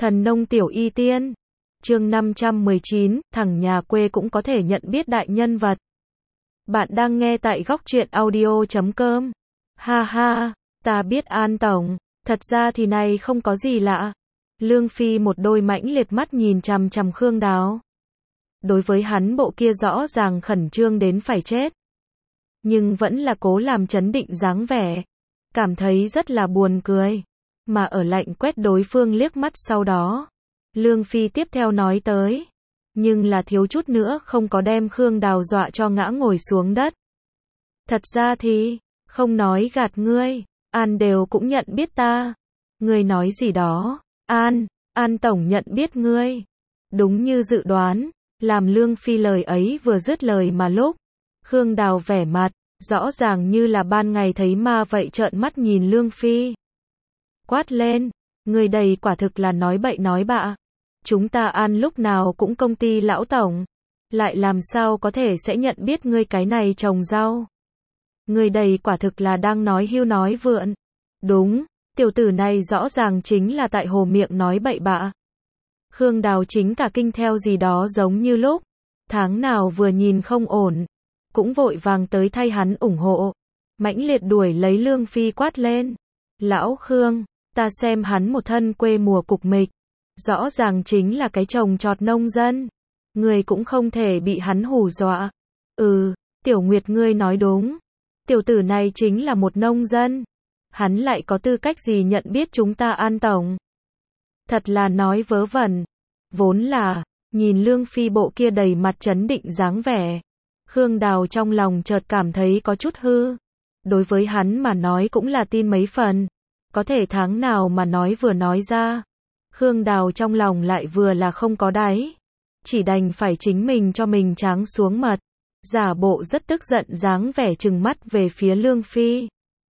Thần nông tiểu y tiên. Chương 519, thằng nhà quê cũng có thể nhận biết đại nhân vật. Bạn đang nghe tại góc truyện audio.com. Ha ha, ta biết An tổng, thật ra thì này không có gì lạ. Lương Phi một đôi mãnh liệt mắt nhìn chằm chằm Khương Đào. Đối với hắn bộ kia rõ ràng khẩn trương đến phải chết, nhưng vẫn là cố làm trấn định dáng vẻ, cảm thấy rất là buồn cười. Mà ở lạnh quét đối phương liếc mắt sau đó, Lương Phi tiếp theo nói tới, nhưng là thiếu chút nữa không có đem Khương Đào dọa cho ngã ngồi xuống đất. Thật ra thì, không nói gạt ngươi, An đều cũng nhận biết ta. Ngươi nói gì đó, An tổng nhận biết ngươi. Đúng như dự đoán, làm Lương Phi lời ấy vừa dứt lời mà lúc Khương Đào vẻ mặt, rõ ràng như là ban ngày thấy ma vậy trợn mắt nhìn Lương Phi. Quát lên, người đầy quả thực là nói bậy nói bạ. Chúng ta An lúc nào cũng công ty lão tổng, lại làm sao có thể sẽ nhận biết ngươi cái này trồng rau. Người đầy quả thực là đang nói hưu nói vượn. Đúng, tiểu tử này rõ ràng chính là tại hồ miệng nói bậy bạ. Khương Đào chính cả kinh theo gì đó giống như lúc tháng nào vừa nhìn không ổn, cũng vội vàng tới thay hắn ủng hộ, mãnh liệt đuổi lấy Lương Phi quát lên. Lão Khương, ta xem hắn một thân quê mùa cục mịch, rõ ràng chính là cái trồng trọt nông dân. Người cũng không thể bị hắn hù dọa. Tiểu Nguyệt ngươi nói đúng. Tiểu tử này chính là một nông dân. Hắn lại có tư cách gì nhận biết chúng ta An tổng? Thật là nói vớ vẩn. Vốn là, nhìn Lương Phi bộ kia đầy mặt trấn định dáng vẻ, Khương Đào trong lòng chợt cảm thấy có chút hư. Đối với hắn mà nói cũng là tin mấy phần. Có thể tháng nào mà nói vừa nói ra, Khương Đào trong lòng lại vừa là không có đáy. Chỉ đành phải chính mình cho mình tráng xuống mật, giả bộ rất tức giận dáng vẻ trừng mắt về phía Lương Phi.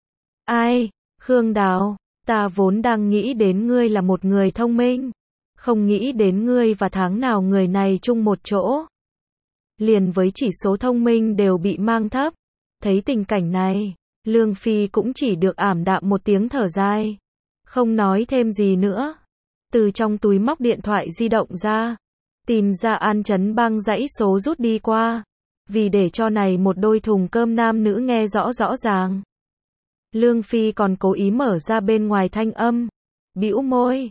Ai, Khương Đào, ta vốn đang nghĩ đến ngươi là một người thông minh, không nghĩ đến ngươi và tháng nào người này chung một chỗ, liền với chỉ số thông minh đều bị mang thấp. Thấy tình cảnh này, Lương Phi cũng chỉ được ảm đạm một tiếng thở dài, không nói thêm gì nữa. Từ trong túi móc điện thoại di động ra, tìm ra An Chấn Bang dãy số rút đi qua, vì để cho này một đôi thùng cơm nam nữ nghe rõ rõ ràng. Lương Phi còn cố ý mở ra bên ngoài thanh âm, bĩu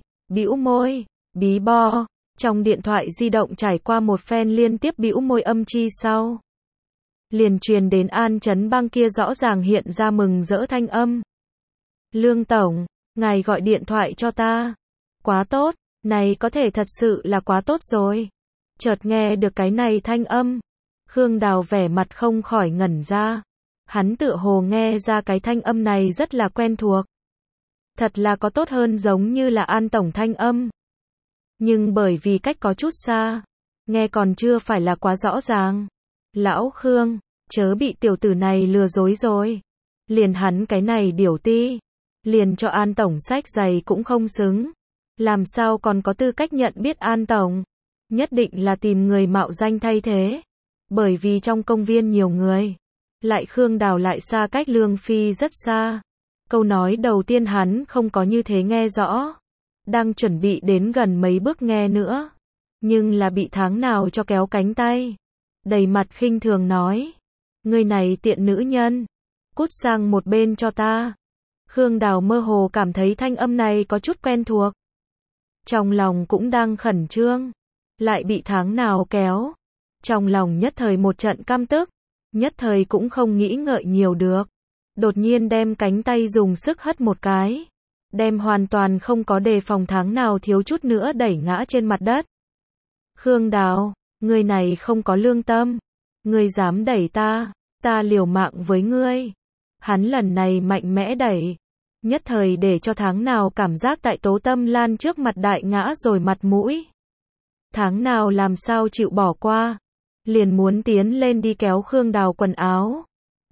môi, bí bo. Trong điện thoại di động trải qua một phen liên tiếp bĩu môi âm chi sau, liền truyền đến An Chấn Bang kia rõ ràng hiện ra mừng rỡ thanh âm. Lương tổng, ngài gọi điện thoại cho ta. Quá tốt, này có thể thật sự là quá tốt rồi. Chợt nghe được cái này thanh âm, Khương Đào vẻ mặt không khỏi ngẩn ra. Hắn tựa hồ nghe ra cái thanh âm này rất là quen thuộc. Thật là có tốt hơn giống như là An tổng thanh âm. Nhưng bởi vì cách có chút xa, nghe còn chưa phải là quá rõ ràng. Lão Khương, chớ bị tiểu tử này lừa dối rồi. Liền hắn cái này điểu ti, liền cho An tổng sách giày cũng không xứng. Làm sao còn có tư cách nhận biết An tổng? Nhất định là tìm người mạo danh thay thế. Bởi vì trong công viên nhiều người, lại Khương Đào lại xa cách Lương Phi rất xa. Câu nói đầu tiên hắn không có như thế nghe rõ. Đang chuẩn bị đến gần mấy bước nghe nữa, nhưng là bị tháng nào cho kéo cánh tay, đầy mặt khinh thường nói. Ngươi này tiện nữ nhân, cút sang một bên cho ta. Khương Đào mơ hồ cảm thấy thanh âm này có chút quen thuộc. Trong lòng cũng đang khẩn trương, lại bị tháng nào kéo. Trong lòng nhất thời một trận căm tức, nhất thời cũng không nghĩ ngợi nhiều được. Đột nhiên đem cánh tay dùng sức hất một cái, đem hoàn toàn không có đề phòng tháng nào thiếu chút nữa đẩy ngã trên mặt đất. Khương Đào, ngươi này không có lương tâm. Ngươi dám đẩy ta liều mạng với ngươi. Hắn lần này mạnh mẽ đẩy, nhất thời để cho tháng nào cảm giác tại Tố Tâm Lan trước mặt đại ngã rồi mặt mũi. Tháng nào làm sao chịu bỏ qua, liền muốn tiến lên đi kéo Khương Đào quần áo.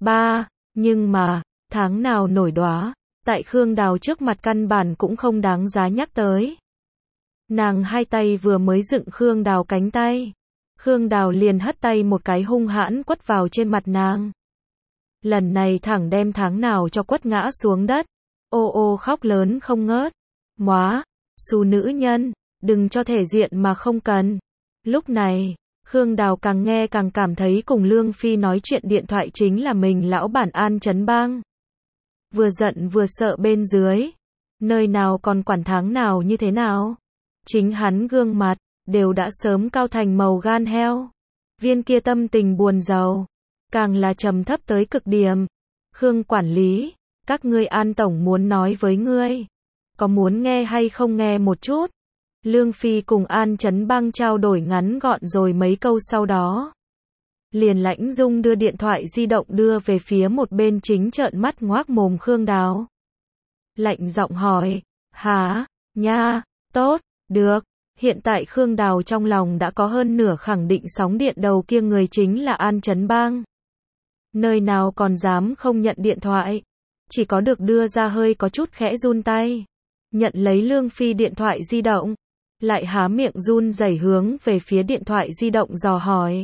Nhưng mà, tháng nào nổi đoá, tại Khương Đào trước mặt căn bản cũng không đáng giá nhắc tới. Nàng hai tay vừa mới dựng Khương Đào cánh tay, Khương Đào liền hất tay một cái hung hãn quất vào trên mặt nàng. Lần này thẳng đem tháng nào cho quất ngã xuống đất, ô ô khóc lớn không ngớt. Móa, xù nữ nhân, đừng cho thể diện mà không cần. Lúc này, Khương Đào càng nghe càng cảm thấy cùng Lương Phi nói chuyện điện thoại chính là mình lão bản An Chấn Bang. Vừa giận vừa sợ bên dưới. Nơi nào còn quản tháng nào như thế nào. Chính hắn gương mặt, đều đã sớm cao thành màu gan heo. Viên kia tâm tình buồn rầu, càng là trầm thấp tới cực điểm. Khương quản lý, các ngươi An tổng muốn nói với ngươi. Có muốn nghe hay không nghe một chút? Lương Phi cùng An Chấn Bang trao đổi ngắn gọn rồi mấy câu sau đó. Liền Lãnh Dung đưa điện thoại di động đưa về phía một bên chính trợn mắt ngoác mồm Khương Đào. Lạnh giọng hỏi, hả, nha, tốt, được. Hiện tại Khương Đào trong lòng đã có hơn nửa khẳng định sóng điện đầu kia người chính là An Chấn Bang. Nơi nào còn dám không nhận điện thoại. Chỉ có được đưa ra hơi có chút khẽ run tay. Nhận lấy Lương Phi điện thoại di động. Lại há miệng run rẩy hướng về phía điện thoại di động dò hỏi.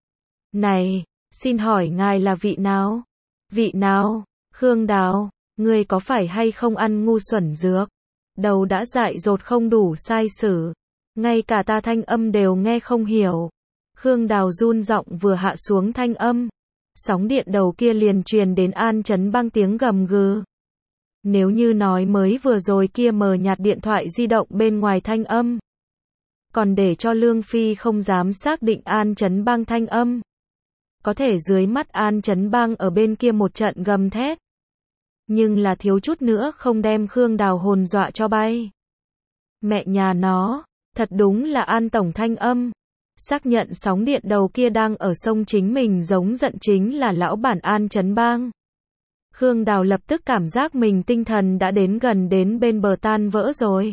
Này, xin hỏi ngài là vị nào? Vị nào? Khương Đào, ngươi có phải hay không ăn ngu xuẩn dược? Đầu đã dại dột không đủ sai sử. Ngay cả ta thanh âm đều nghe không hiểu. Khương Đào run giọng vừa hạ xuống thanh âm. Sóng điện đầu kia liền truyền đến An Chấn Bang tiếng gầm gừ. Nếu như nói mới vừa rồi kia mờ nhạt điện thoại di động bên ngoài thanh âm. Còn để cho Lương Phi không dám xác định An Chấn Bang thanh âm. Có thể dưới mắt An Chấn Bang ở bên kia một trận gầm thét. Nhưng là thiếu chút nữa không đem Khương Đào hồn dọa cho bay. Mẹ nhà nó, thật đúng là An tổng thanh âm. Xác nhận sóng điện đầu kia đang ở sông chính mình giống giận chính là lão bản An Chấn Bang. Khương Đào lập tức cảm giác mình tinh thần đã đến gần đến bên bờ tan vỡ rồi.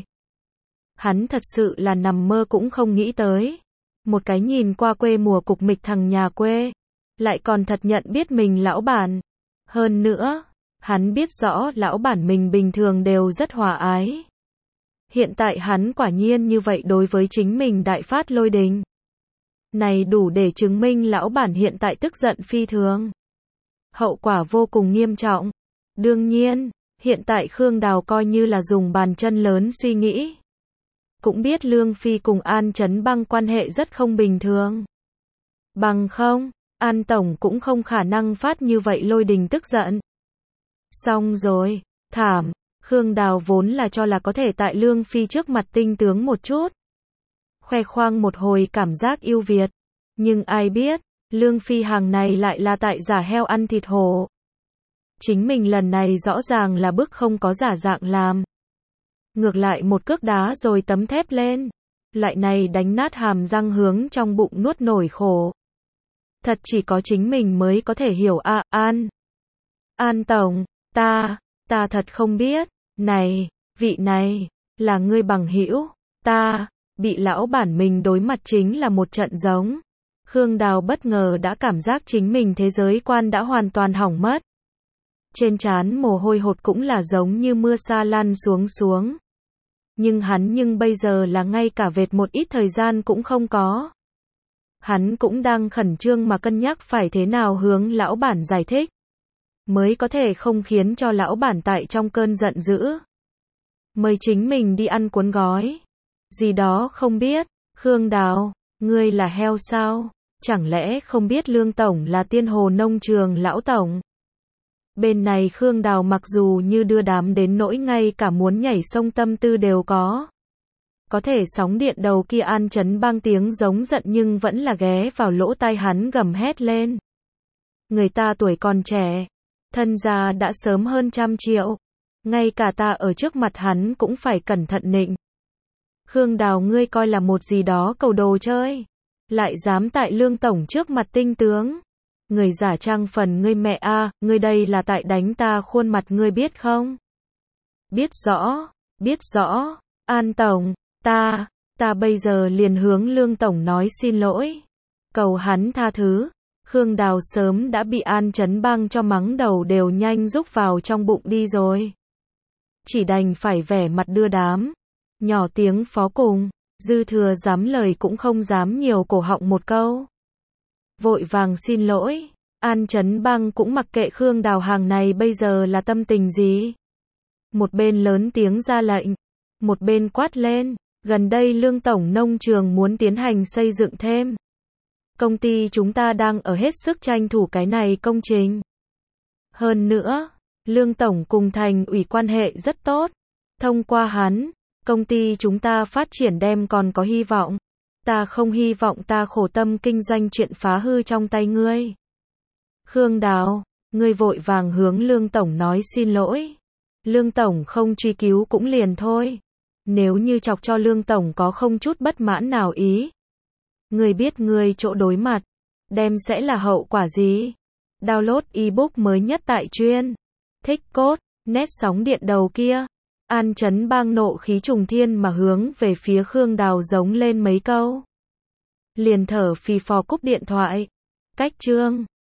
Hắn thật sự là nằm mơ cũng không nghĩ tới. Một cái nhìn qua quê mùa cục mịch thằng nhà quê. Lại còn thật nhận biết mình lão bản. Hơn nữa, hắn biết rõ lão bản mình bình thường đều rất hòa ái. Hiện tại hắn quả nhiên như vậy đối với chính mình đại phát lôi đình. Này đủ để chứng minh lão bản hiện tại tức giận phi thường. Hậu quả vô cùng nghiêm trọng. Đương nhiên, hiện tại Khương Đào coi như là dùng bàn chân lớn suy nghĩ. Cũng biết Lương Phi cùng An Chấn Bang quan hệ rất không bình thường. Bằng không, An tổng cũng không khả năng phát như vậy lôi đình tức giận. Xong rồi, thảm, Khương Đào vốn là cho là có thể tại Lương Phi trước mặt tinh tướng một chút. Khoe khoang một hồi cảm giác yêu Việt. Nhưng ai biết, Lương Phi hàng này lại là tại giả heo ăn thịt hổ. Chính mình lần này rõ ràng là bức không có giả dạng làm. Ngược lại một cước đá rồi tấm thép lên. Loại này đánh nát hàm răng hướng trong bụng nuốt nổi khổ. Thật chỉ có chính mình mới có thể hiểu à, An tổng, ta thật không biết. Này, vị này, là ngươi bằng hữu, ta, bị lão bản mình đối mặt chính là một trận giống. Khương Đào bất ngờ đã cảm giác chính mình thế giới quan đã hoàn toàn hỏng mất. Trên trán mồ hôi hột cũng là giống như mưa sa lan xuống. Nhưng bây giờ là ngay cả vệt một ít thời gian cũng không có. Hắn cũng đang khẩn trương mà cân nhắc phải thế nào hướng lão bản giải thích. Mới có thể không khiến cho lão bản tại trong cơn giận dữ. Mời chính mình đi ăn cuốn gói. Gì đó không biết, Khương Đào, ngươi là heo sao? Chẳng lẽ không biết Lương tổng là Tiên Hồ nông trường lão tổng? Bên này Khương Đào mặc dù như đưa đám đến nỗi ngay cả muốn nhảy sông tâm tư đều có. Có thể sóng điện đầu kia An Chấn Bang tiếng giống giận nhưng vẫn là ghé vào lỗ tai hắn gầm hét lên. Người ta tuổi còn trẻ, thân gia đã sớm hơn 100 triệu. Ngay cả ta ở trước mặt hắn cũng phải cẩn thận nịnh. Khương Đào ngươi coi là một gì đó cầu đồ chơi. Lại dám tại Lương tổng trước mặt tinh tướng. Người giả trang phần ngươi mẹ a, ngươi đây là tại đánh ta khuôn mặt ngươi biết không? Biết rõ, An tổng, ta bây giờ liền hướng Lương tổng nói xin lỗi. Cầu hắn tha thứ. Khương Đào sớm đã bị An Chấn Bang cho mắng đầu đều nhanh rúc vào trong bụng đi rồi. Chỉ đành phải vẻ mặt đưa đám. Nhỏ tiếng phó cùng, dư thừa dám lời cũng không dám nhiều cổ họng một câu. Vội vàng xin lỗi, An Chấn Bang cũng mặc kệ Khương Đào hàng này bây giờ là tâm tình gì. Một bên lớn tiếng ra lệnh, một bên quát lên, Gần đây Lương Tổng nông trường muốn tiến hành xây dựng thêm. Công ty chúng ta đang ở hết sức tranh thủ cái này công trình. Hơn nữa, Lương Tổng cùng thành ủy quan hệ rất tốt. Thông qua hắn, công ty chúng ta phát triển đem còn có hy vọng. Ta không hy vọng ta khổ tâm kinh doanh chuyện phá hư trong tay ngươi. Khương Đào, ngươi vội vàng hướng Lương Tổng nói xin lỗi. Lương Tổng không truy cứu cũng liền thôi. Nếu như chọc cho Lương Tổng có không chút bất mãn nào ý. Ngươi biết ngươi chỗ đối mặt, đem sẽ là hậu quả gì? Download ebook mới nhất tại chuyên. Thích cốt, nét sóng điện đầu kia. An Chấn Bang nộ khí trùng thiên mà hướng về phía Khương Đào giống lên mấy câu. Liền thở phì phò cúp điện thoại. Cách chương